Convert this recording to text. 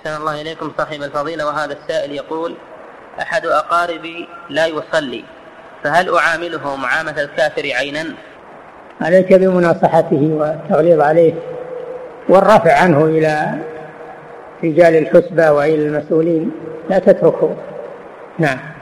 أحسن الله إليكم صاحب الفضيلة. وهذا السائل يقول: أحد أقاربي لا يصلي، فهل أعامله معاملة الكافر عينا؟ عليك بمناصحته والتغليظ عليه والرفع عنه إلى رجال الحسبة وإلى المسؤولين، لا تتركه. نعم.